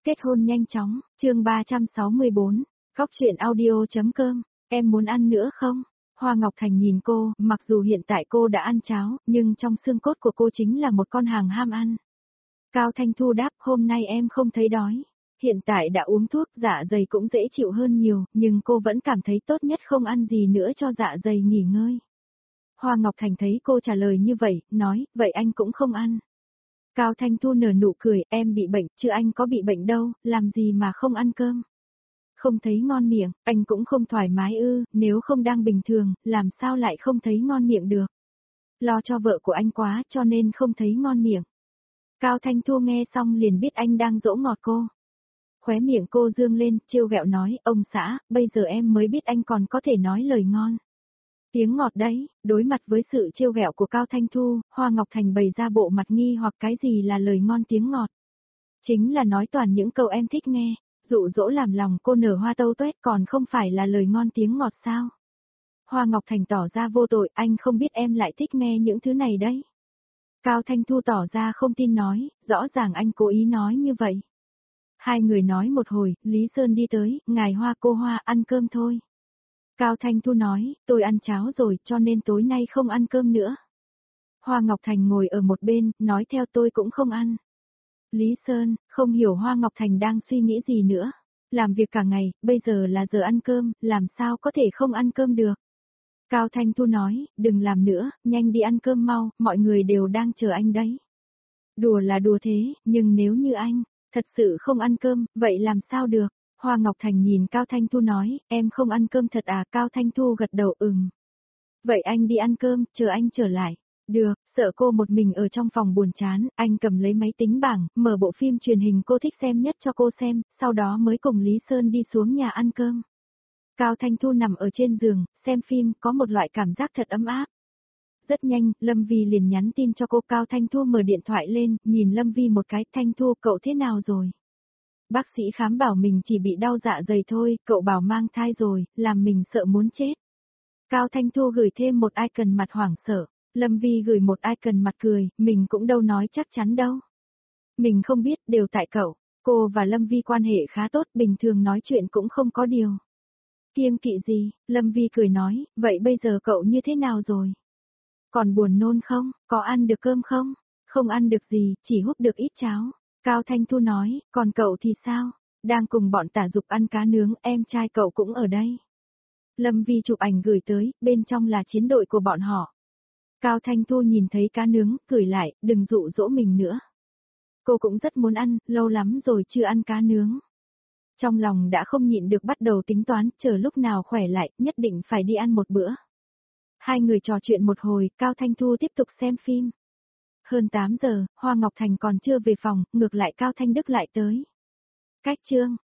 kết hôn nhanh chóng, chương 364, góc truyện audio.com, em muốn ăn nữa không? Hoa Ngọc Thành nhìn cô, mặc dù hiện tại cô đã ăn cháo, nhưng trong xương cốt của cô chính là một con hàng ham ăn. Cao Thanh Thu đáp, hôm nay em không thấy đói. Hiện tại đã uống thuốc, dạ dày cũng dễ chịu hơn nhiều, nhưng cô vẫn cảm thấy tốt nhất không ăn gì nữa cho dạ dày nghỉ ngơi. Hoa Ngọc Thành thấy cô trả lời như vậy, nói, vậy anh cũng không ăn. Cao Thanh Thu nở nụ cười, em bị bệnh, chứ anh có bị bệnh đâu, làm gì mà không ăn cơm. Không thấy ngon miệng, anh cũng không thoải mái ư, nếu không đang bình thường, làm sao lại không thấy ngon miệng được. Lo cho vợ của anh quá, cho nên không thấy ngon miệng. Cao Thanh Thu nghe xong liền biết anh đang dỗ ngọt cô. Khóe miệng cô dương lên, trêu ghẹo nói, ông xã, bây giờ em mới biết anh còn có thể nói lời ngon. Tiếng ngọt đấy, đối mặt với sự trêu ghẹo của Cao Thanh Thu, Hoa Ngọc Thành bày ra bộ mặt nghi hoặc cái gì là lời ngon tiếng ngọt. Chính là nói toàn những câu em thích nghe, dụ dỗ làm lòng cô nở hoa tâu tuét còn không phải là lời ngon tiếng ngọt sao. Hoa Ngọc Thành tỏ ra vô tội, anh không biết em lại thích nghe những thứ này đấy. Cao Thanh Thu tỏ ra không tin nói, rõ ràng anh cố ý nói như vậy. Hai người nói một hồi, Lý Sơn đi tới, ngài Hoa cô Hoa ăn cơm thôi. Cao Thanh Thu nói, tôi ăn cháo rồi cho nên tối nay không ăn cơm nữa. Hoa Ngọc Thành ngồi ở một bên, nói theo tôi cũng không ăn. Lý Sơn, không hiểu Hoa Ngọc Thành đang suy nghĩ gì nữa. Làm việc cả ngày, bây giờ là giờ ăn cơm, làm sao có thể không ăn cơm được. Cao Thanh Thu nói, đừng làm nữa, nhanh đi ăn cơm mau, mọi người đều đang chờ anh đấy. Đùa là đùa thế, nhưng nếu như anh, thật sự không ăn cơm, vậy làm sao được? Hoa Ngọc Thành nhìn Cao Thanh Thu nói, em không ăn cơm thật à? Cao Thanh Thu gật đầu Vậy anh đi ăn cơm, chờ anh trở lại. Được, sợ cô một mình ở trong phòng buồn chán, anh cầm lấy máy tính bảng, mở bộ phim truyền hình cô thích xem nhất cho cô xem, sau đó mới cùng Lý Sơn đi xuống nhà ăn cơm. Cao Thanh Thu nằm ở trên giường, xem phim, có một loại cảm giác thật ấm áp. Rất nhanh, Lâm Vi liền nhắn tin cho cô. Cao Thanh Thu mở điện thoại lên, nhìn Lâm Vi một cái, Thanh Thu cậu thế nào rồi? Bác sĩ khám bảo mình chỉ bị đau dạ dày thôi, cậu bảo mang thai rồi, làm mình sợ muốn chết. Cao Thanh Thu gửi thêm một icon mặt hoảng sợ, Lâm Vi gửi một icon mặt cười, mình cũng đâu nói chắc chắn đâu. Mình không biết, đều tại cậu, cô và Lâm Vi quan hệ khá tốt, bình thường nói chuyện cũng không có điều. Kiêng kỵ gì, Lâm Vi cười nói, vậy bây giờ cậu như thế nào rồi? Còn buồn nôn không, có ăn được cơm không? Không ăn được gì, chỉ húp được ít cháo. Cao Thanh Thu nói, còn cậu thì sao? Đang cùng bọn Tả Dục ăn cá nướng, em trai cậu cũng ở đây. Lâm Vi chụp ảnh gửi tới, bên trong là chiến đội của bọn họ. Cao Thanh Thu nhìn thấy cá nướng, cười lại, đừng dụ dỗ mình nữa. Cô cũng rất muốn ăn, lâu lắm rồi chưa ăn cá nướng. Trong lòng đã không nhịn được bắt đầu tính toán, chờ lúc nào khỏe lại, nhất định phải đi ăn một bữa. Hai người trò chuyện một hồi, Cao Thanh Thu tiếp tục xem phim. Hơn 8 giờ, Hoa Ngọc Thành còn chưa về phòng, ngược lại Cao Thanh Đức lại tới. Cách chương